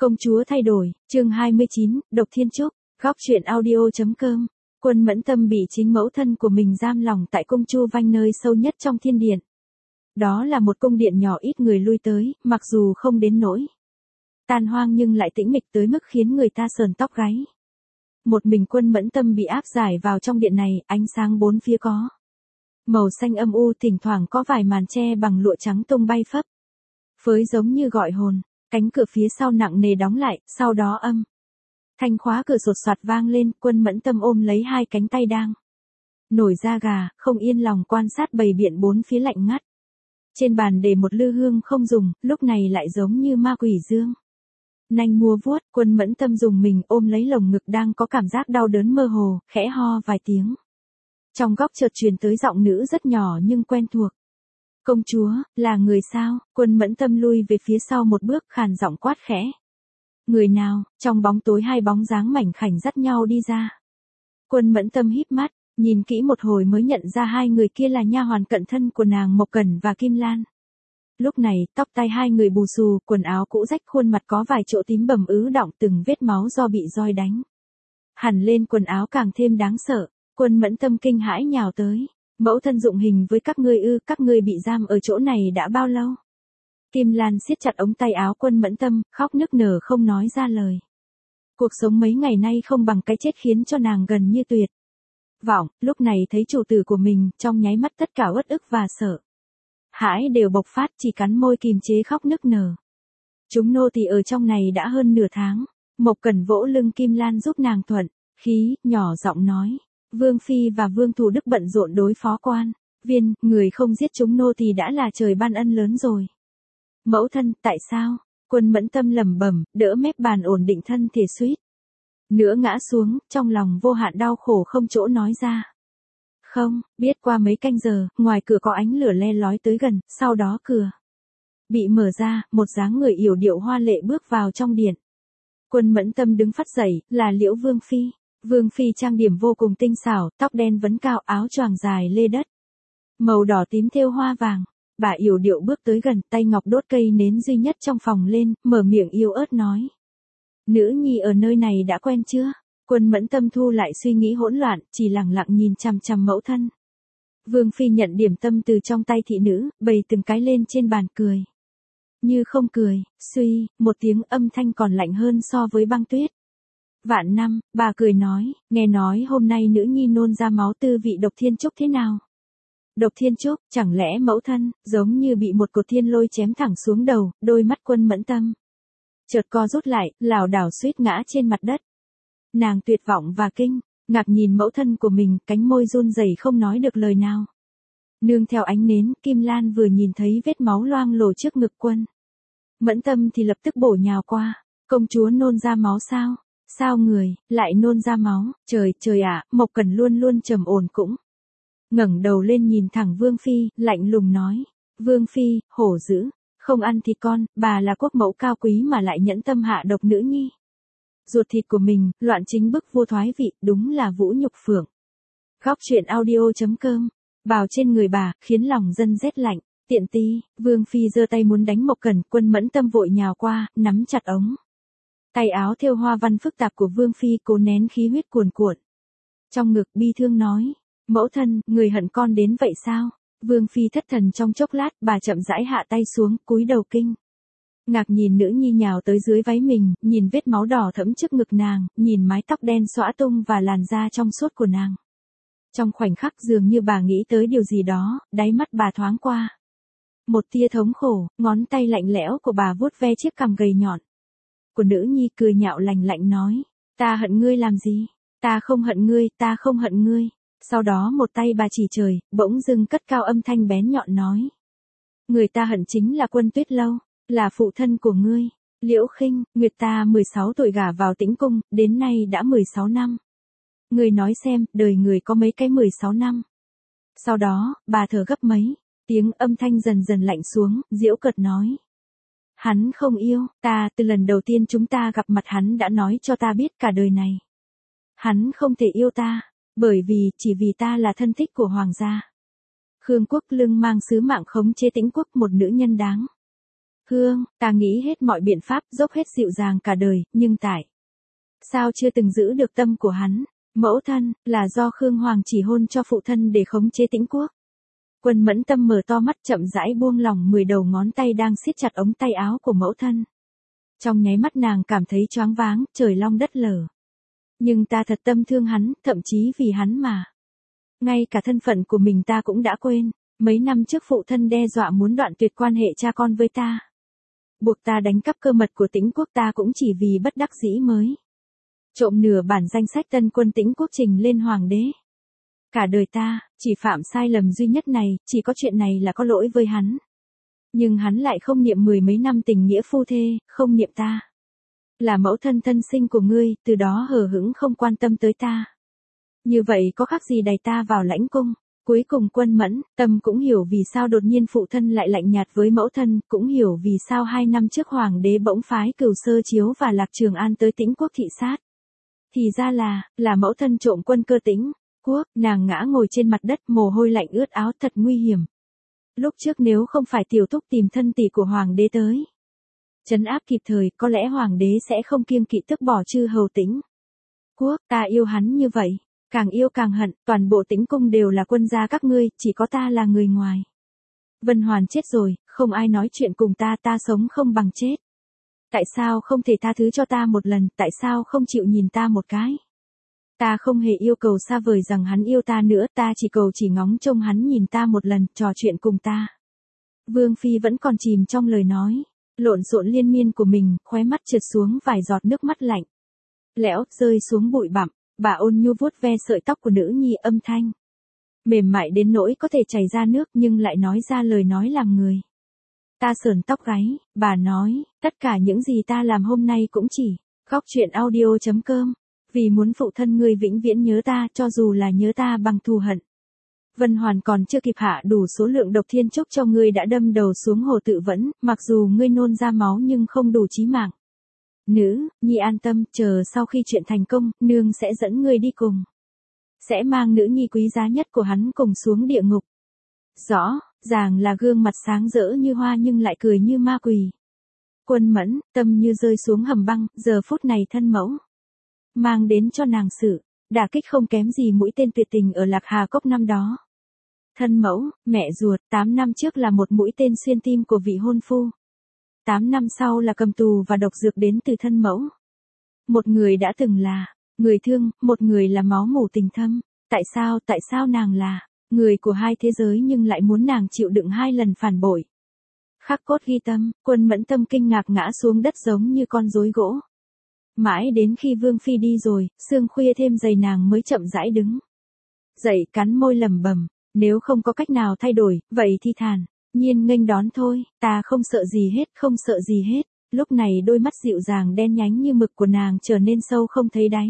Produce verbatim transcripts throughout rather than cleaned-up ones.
Công chúa thay đổi, chương hai mươi chín, Độc Thiên Trúc, góc truyện audio.com. Quân Mẫn Tâm bị chính mẫu thân của mình giam lòng tại cung Chu Vanh nơi sâu nhất trong thiên điện. Đó là một cung điện nhỏ ít người lui tới, mặc dù không đến nỗi tan hoang nhưng lại tĩnh mịch tới mức khiến người ta sờn tóc gáy. Một mình Quân Mẫn Tâm bị áp giải vào trong điện này, ánh sáng bốn phía có màu xanh âm u, thỉnh thoảng có vài màn che bằng lụa trắng tung bay phấp phới giống như gọi hồn. Cánh cửa phía sau nặng nề đóng lại, sau đó âm thanh khóa cửa sột soạt vang lên. Quân Mẫn Tâm ôm lấy hai cánh tay đang nổi da gà, không yên lòng quan sát bầy biện bốn phía lạnh ngắt. Trên bàn để một lư hương không dùng, lúc này lại giống như ma quỷ dương nanh múa vuốt. Quân Mẫn Tâm dùng mình ôm lấy lồng ngực đang có cảm giác đau đớn mơ hồ, khẽ ho vài tiếng. Trong góc chợt truyền tới giọng nữ rất nhỏ nhưng quen thuộc. Công chúa, là người sao? Quân Mẫn Tâm lui về phía sau một bước, khàn giọng quát khẽ. Người nào? Trong bóng tối hai bóng dáng mảnh khảnh dắt nhau đi ra. Quân Mẫn Tâm híp mắt, nhìn kỹ một hồi mới nhận ra hai người kia là nha hoàn cận thân của nàng Mộc Cẩn và Kim Lan. Lúc này, tóc tai hai người bù xù, quần áo cũ rách, khuôn mặt có vài chỗ tím bầm ứ đọng, từng vết máu do bị roi đánh hẳn lên quần áo càng thêm đáng sợ. Quân Mẫn Tâm kinh hãi nhào tới. Mẫu thân dụng hình với các ngươi ư? Các ngươi bị giam ở chỗ này đã bao lâu? Kim Lan siết chặt ống tay áo Quân Mẫn Tâm, khóc nức nở không nói ra lời. Cuộc sống mấy ngày nay không bằng cái chết khiến cho nàng gần như tuyệt vọng. Lúc này thấy chủ tử của mình, trong nháy mắt tất cả uất ức và sợ hãi đều bộc phát, chỉ cắn môi kìm chế khóc nức nở. Chúng nô tỳ ở trong này đã hơn nửa tháng. Mộc Cẩn vỗ lưng Kim Lan giúp nàng thuận khí, nhỏ giọng nói. Vương Phi và Vương Thủ Đức bận rộn đối phó quan viên, người không giết chúng nô tỳ đã là trời ban ân lớn rồi. Mẫu thân, tại sao? Quân Mẫn Tâm lẩm bẩm, đỡ mép bàn ổn định thân thể suýt nữa ngã xuống, trong lòng vô hạn đau khổ không chỗ nói ra. Không, biết qua mấy canh giờ, ngoài cửa có ánh lửa le lói tới gần, sau đó cửa bị mở ra, một dáng người yểu điệu hoa lệ bước vào trong điện. Quân Mẫn Tâm đứng phắt dậy, là Liễu Vương Phi. Vương Phi trang điểm vô cùng tinh xảo, tóc đen vấn cao, áo choàng dài lê đất màu đỏ tím thêu hoa vàng. Bà yểu điệu bước tới gần, tay ngọc đốt cây nến duy nhất trong phòng lên, mở miệng yếu ớt nói. Nữ nhi ở nơi này đã quen chưa? Quân Mẫn Tâm thu lại suy nghĩ hỗn loạn, chỉ lặng lặng nhìn chằm chằm mẫu thân. Vương Phi nhận điểm tâm từ trong tay thị nữ, bày từng cái lên trên bàn, cười như không cười, suy, một tiếng âm thanh còn lạnh hơn so với băng tuyết vạn năm. Bà cười nói, nghe nói hôm nay nữ nhi nôn ra máu, tư vị Độc Thiên Trúc thế nào? Độc Thiên Trúc, chẳng lẽ mẫu thân? Giống như bị một cột thiên lôi chém thẳng xuống đầu, đôi mắt Quân Mẫn Tâm chợt co rút lại, lảo đảo suýt ngã trên mặt đất. Nàng tuyệt vọng và kinh ngạc nhìn mẫu thân của mình, cánh môi run rẩy không nói được lời nào. Nương theo ánh nến, Kim Lan vừa nhìn thấy vết máu loang lổ trước ngực Quân Mẫn Tâm thì lập tức bổ nhào qua. Công chúa nôn ra máu sao? Sao người lại nôn ra máu? Trời, trời ạ! Mộc Cẩn luôn luôn trầm ổn cũng ngẩng đầu lên nhìn thẳng Vương Phi, lạnh lùng nói. Vương Phi, hổ dữ, không ăn thịt con, bà là quốc mẫu cao quý mà lại nhẫn tâm hạ độc nữ nhi. Ruột thịt của mình, loạn chính bức vô thoái vị, đúng là vũ nhục phượng. Góc truyện audio.com. Bào trên người bà, khiến lòng dân rét lạnh. Tiện tí, Vương Phi giơ tay muốn đánh Mộc Cẩn, Quân Mẫn Tâm vội nhào qua, nắm chặt ống tay áo thêu hoa văn phức tạp của Vương Phi, cố nén khí huyết cuồn cuộn trong ngực, bi thương nói. Mẫu thân, người hận con đến vậy sao? Vương Phi thất thần trong chốc lát, bà chậm rãi hạ tay xuống, cúi đầu kinh ngạc nhìn nữ nhi nhào tới dưới váy mình, nhìn vết máu đỏ thẫm trước ngực nàng, nhìn mái tóc đen xõa tung và làn da trong suốt của nàng. Trong khoảnh khắc dường như bà nghĩ tới điều gì đó, đáy mắt bà thoáng qua một tia thống khổ, ngón tay lạnh lẽo của bà vuốt ve chiếc cằm gầy nhọn của nữ nhi, cười nhạo lành lạnh nói. Ta hận ngươi làm gì? Ta không hận ngươi, ta không hận ngươi. Sau đó một tay bà chỉ trời, bỗng dưng cất cao âm thanh bén nhọn nói. Người ta hận chính là Quân Tuyết Lâu, là phụ thân của ngươi. Liễu Khinh, Nguyệt ta mười sáu tuổi gả vào Tĩnh Cung, đến nay đã mười sáu năm. Người nói xem, đời người có mấy cái mười sáu năm. Sau đó, bà thở gấp mấy tiếng, âm thanh dần dần lạnh xuống, giễu cợt nói. Hắn không yêu ta, từ lần đầu tiên chúng ta gặp mặt hắn đã nói cho ta biết cả đời này hắn không thể yêu ta, bởi vì, chỉ vì ta là thân thích của hoàng gia. Khương Quốc Lương mang sứ mạng khống chế Tĩnh Quốc, một nữ nhân đáng Hương, ta nghĩ hết mọi biện pháp, dốc hết dịu dàng cả đời, nhưng tại sao chưa từng giữ được tâm của hắn? Mẫu thân, là do Khương Hoàng chỉ hôn cho phụ thân để khống chế Tĩnh Quốc. Quân Mẫn Tâm mở to mắt chậm rãi buông lỏng mười đầu ngón tay đang siết chặt ống tay áo của mẫu thân. Trong nháy mắt nàng cảm thấy choáng váng, trời long đất lở. Nhưng ta thật tâm thương hắn, thậm chí vì hắn mà. Ngay cả thân phận của mình ta cũng đã quên. Mấy năm trước phụ thân đe dọa muốn đoạn tuyệt quan hệ cha con với ta. Buộc ta đánh cắp cơ mật của Tĩnh Quốc, ta cũng chỉ vì bất đắc dĩ mới trộm nửa bản danh sách tân quân Tĩnh Quốc trình lên hoàng đế. Cả đời ta, chỉ phạm sai lầm duy nhất này, chỉ có chuyện này là có lỗi với hắn. Nhưng hắn lại không niệm mười mấy năm tình nghĩa phu thê, không niệm ta là mẫu thân thân sinh của ngươi, từ đó hờ hững không quan tâm tới ta. Như vậy có khác gì đày ta vào lãnh cung. Cuối cùng Quân Mẫn Tâm cũng hiểu vì sao đột nhiên phụ thân lại lạnh nhạt với mẫu thân, cũng hiểu vì sao hai năm trước hoàng đế bỗng phái Cửu Sơ Chiếu và Lạc Trường An tới Tĩnh Quốc thị sát. Thì ra là, là mẫu thân trộm quân cơ Tĩnh Quốc. Nàng ngã ngồi trên mặt đất, mồ hôi lạnh ướt áo, thật nguy hiểm. Lúc trước nếu không phải tiểu thúc tìm thân tỷ của hoàng đế tới trấn áp kịp thời, có lẽ hoàng đế sẽ không kiêng kỵ tước bỏ chư hầu Tĩnh Quốc. Ta yêu hắn như vậy, càng yêu càng hận, toàn bộ Tĩnh cung đều là quân gia các ngươi, chỉ có ta là người ngoài. Vân Hoàn chết rồi, không ai nói chuyện cùng ta, ta sống không bằng chết. Tại sao không thể tha thứ cho ta một lần, tại sao không chịu nhìn ta một cái? Ta không hề yêu cầu xa vời rằng hắn yêu ta nữa, ta chỉ cầu chỉ ngóng trông hắn nhìn ta một lần, trò chuyện cùng ta. Vương Phi vẫn còn chìm trong lời nói lộn xộn liên miên của mình, khóe mắt trượt xuống vài giọt nước mắt lạnh lẽo, rơi xuống bụi bặm. Bà ôn nhu vuốt ve sợi tóc của nữ nhi, âm thanh mềm mại đến nỗi có thể chảy ra nước, nhưng lại nói ra lời nói làm người ta sởn tóc gáy. Bà nói, tất cả những gì ta làm hôm nay cũng chỉ góc truyện audio chấm com, vì muốn phụ thân ngươi vĩnh viễn nhớ ta, cho dù là nhớ ta bằng thù hận. Vân Hoàn còn chưa kịp hạ đủ số lượng độc thiên trúc cho ngươi đã đâm đầu xuống hồ tự vẫn, mặc dù ngươi nôn ra máu nhưng không đủ chí mạng. Nữ, nhi an tâm, chờ sau khi chuyện thành công, nương sẽ dẫn ngươi đi cùng. Sẽ mang nữ nhi quý giá nhất của hắn cùng xuống địa ngục. Rõ, ràng là gương mặt sáng rỡ như hoa nhưng lại cười như ma quỷ. Quân Mẫn Tâm như rơi xuống hầm băng, giờ phút này thân mẫu mang đến cho nàng sự đả kích không kém gì mũi tên tuyệt tình ở Lạc Hà Cốc năm đó. Thân mẫu, mẹ ruột, tám năm trước là một mũi tên xuyên tim của vị hôn phu. Tám năm sau là cầm tù và độc dược đến từ thân mẫu. Một người đã từng là người thương, một người là máu mủ tình thâm. Tại sao, tại sao nàng là người của hai thế giới nhưng lại muốn nàng chịu đựng hai lần phản bội? Khắc cốt ghi tâm, Quân Mẫn Tâm kinh ngạc ngã xuống đất giống như con rối gỗ. Mãi đến khi Vương Phi đi rồi, sương khuya thêm dày nàng mới chậm rãi đứng dậy, cắn môi lẩm bẩm, nếu không có cách nào thay đổi, vậy thì thản nhiên nghênh đón thôi, ta không sợ gì hết, không sợ gì hết. Lúc này đôi mắt dịu dàng đen nhánh như mực của nàng trở nên sâu không thấy đáy.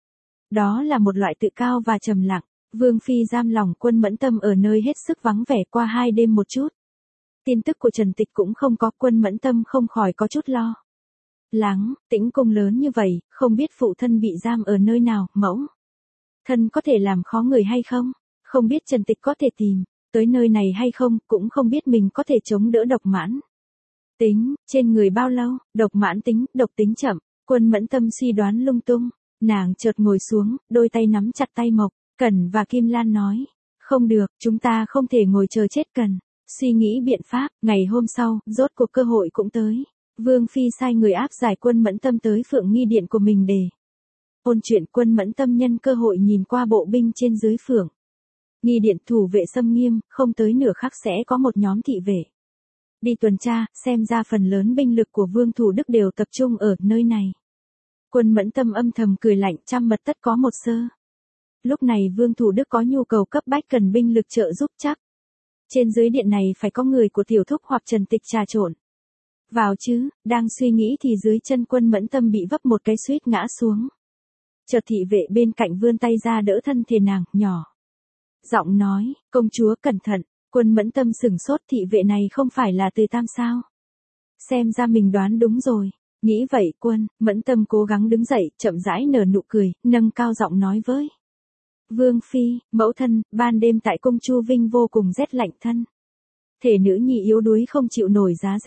Đó là một loại tự cao và trầm lặng. Vương Phi giam lòng Quân Mẫn Tâm ở nơi hết sức vắng vẻ qua hai đêm một chút. Tin tức của Trần Tịch cũng không có, Quân Mẫn Tâm không khỏi có chút lo lắng. Tĩnh cung lớn như vậy, không biết phụ thân bị giam ở nơi nào, mẫu thân có thể làm khó người hay không? Không biết Trần Tịch có thể tìm tới nơi này hay không, cũng không biết mình có thể chống đỡ độc mãn tính trên người bao lâu. Độc mãn tính, độc tính chậm. Quân Mẫn Tâm suy đoán lung tung. Nàng chợt ngồi xuống, đôi tay nắm chặt tay Mộc Cẩn và Kim Lan nói, không được, chúng ta không thể ngồi chờ chết, cần suy nghĩ biện pháp. Ngày hôm sau, rốt cuộc cơ hội cũng tới. Vương Phi sai người áp giải Quân Mẫn Tâm tới Phượng Nghi Điện của mình để ôn chuyện. Quân Mẫn Tâm nhân cơ hội nhìn qua bộ binh trên dưới Phượng Nghi Điện, thủ vệ xâm nghiêm, không tới nửa khắc sẽ có một nhóm thị vệ đi tuần tra, xem ra phần lớn binh lực của Vương Thủ Đức đều tập trung ở nơi này. Quân Mẫn Tâm âm thầm cười lạnh, trăm mật tất có một sơ. Lúc này Vương Thủ Đức có nhu cầu cấp bách cần binh lực trợ giúp chắc. Trên dưới điện này phải có người của Tiểu Thúc hoặc Trần Tịch trà trộn vào chứ. Đang suy nghĩ thì dưới chân Quân Mẫn Tâm bị vấp một cái suýt ngã xuống. Chợt thị vệ bên cạnh vươn tay ra đỡ thân thể nàng, nhỏ giọng nói, công chúa cẩn thận. Quân Mẫn Tâm sửng sốt, thị vệ này không phải là Từ Tam sao? Xem ra mình đoán đúng rồi. Nghĩ vậy Quân Mẫn Tâm cố gắng đứng dậy, chậm rãi nở nụ cười, nâng cao giọng nói với Vương Phi, mẫu thân, ban đêm tại cung Chu Vinh vô cùng rét lạnh thân. Thể nữ nhi yếu đuối không chịu nổi giá rét.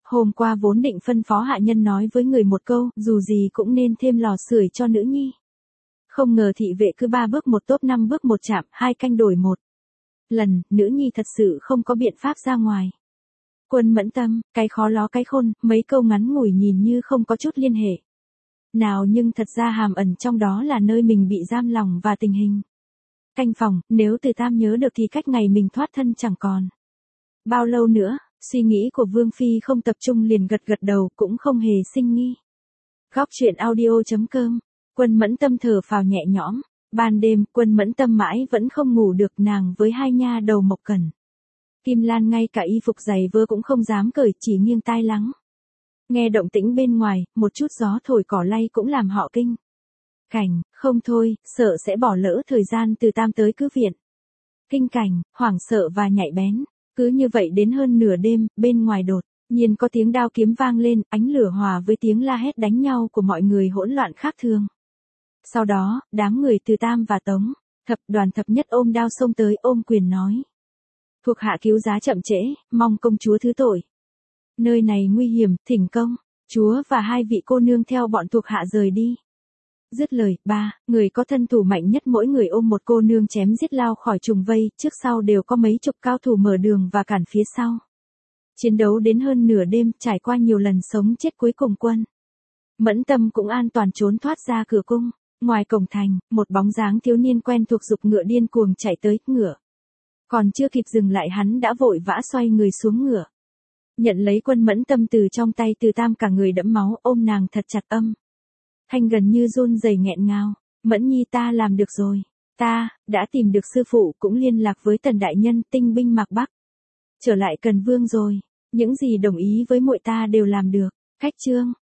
Hôm qua vốn định phân phó hạ nhân nói với người một câu, dù gì cũng nên thêm lò sưởi cho nữ nhi. Không ngờ thị vệ cứ ba bước một tốp năm bước một chạm, hai canh đổi một lần, nữ nhi thật sự không có biện pháp ra ngoài. Quân Mẫn Tâm, cái khó ló cái khôn, mấy câu ngắn ngủi nhìn như không có chút liên hệ nào nhưng thật ra hàm ẩn trong đó là nơi mình bị giam lòng và tình hình. Canh phòng, nếu Từ Tam nhớ được thì cách ngày mình thoát thân chẳng còn bao lâu nữa, suy nghĩ của Vương Phi không tập trung liền gật gật đầu cũng không hề sinh nghi. Góc truyện audio.com, Quân Mẫn Tâm thở phào nhẹ nhõm, ban đêm Quân Mẫn Tâm mãi vẫn không ngủ được, nàng với hai nha đầu Mộc Cẩn, Kim Lan ngay cả y phục giày vơ cũng không dám cởi, chỉ nghiêng tai lắng. Nghe động tĩnh bên ngoài, một chút gió thổi cỏ lay cũng làm họ kinh Cảnh, không thôi, sợ sẽ bỏ lỡ thời gian Từ Tam tới cứ viện. Kinh Cảnh, hoảng sợ và nhạy bén. Cứ như vậy đến hơn nửa đêm, bên ngoài đột nhiên có tiếng đao kiếm vang lên, ánh lửa hòa với tiếng la hét đánh nhau của mọi người hỗn loạn khác thường. Sau đó, đám người Từ Tam và Tống Thập Đoàn thập nhất ôm đao xông tới, ôm quyền nói: thuộc hạ cứu giá chậm trễ, mong công chúa thứ tội. Nơi này nguy hiểm, thỉnh công chúa và hai vị cô nương theo bọn thuộc hạ rời đi. Dứt lời, ba người có thân thủ mạnh nhất mỗi người ôm một cô nương chém giết lao khỏi trùng vây, trước sau đều có mấy chục cao thủ mở đường và cản phía sau. Chiến đấu đến hơn nửa đêm, trải qua nhiều lần sống chết, cuối cùng Quân Mẫn Tâm cũng an toàn trốn thoát ra cửa cung. Ngoài cổng thành, một bóng dáng thiếu niên quen thuộc giục ngựa điên cuồng chạy tới, ngựa còn chưa kịp dừng lại hắn đã vội vã xoay người xuống ngựa, nhận lấy Quân Mẫn Tâm từ trong tay Từ Tam, cả người đẫm máu, ôm nàng thật chặt, âm thanh gần như run rẩy nghẹn ngào: Mẫn Nhi, ta làm được rồi, ta đã tìm được sư phụ, cũng liên lạc với Tần đại nhân, tinh binh Mạc Bắc trở lại Cần Vương rồi, những gì đồng ý với muội ta đều làm được. Khách trương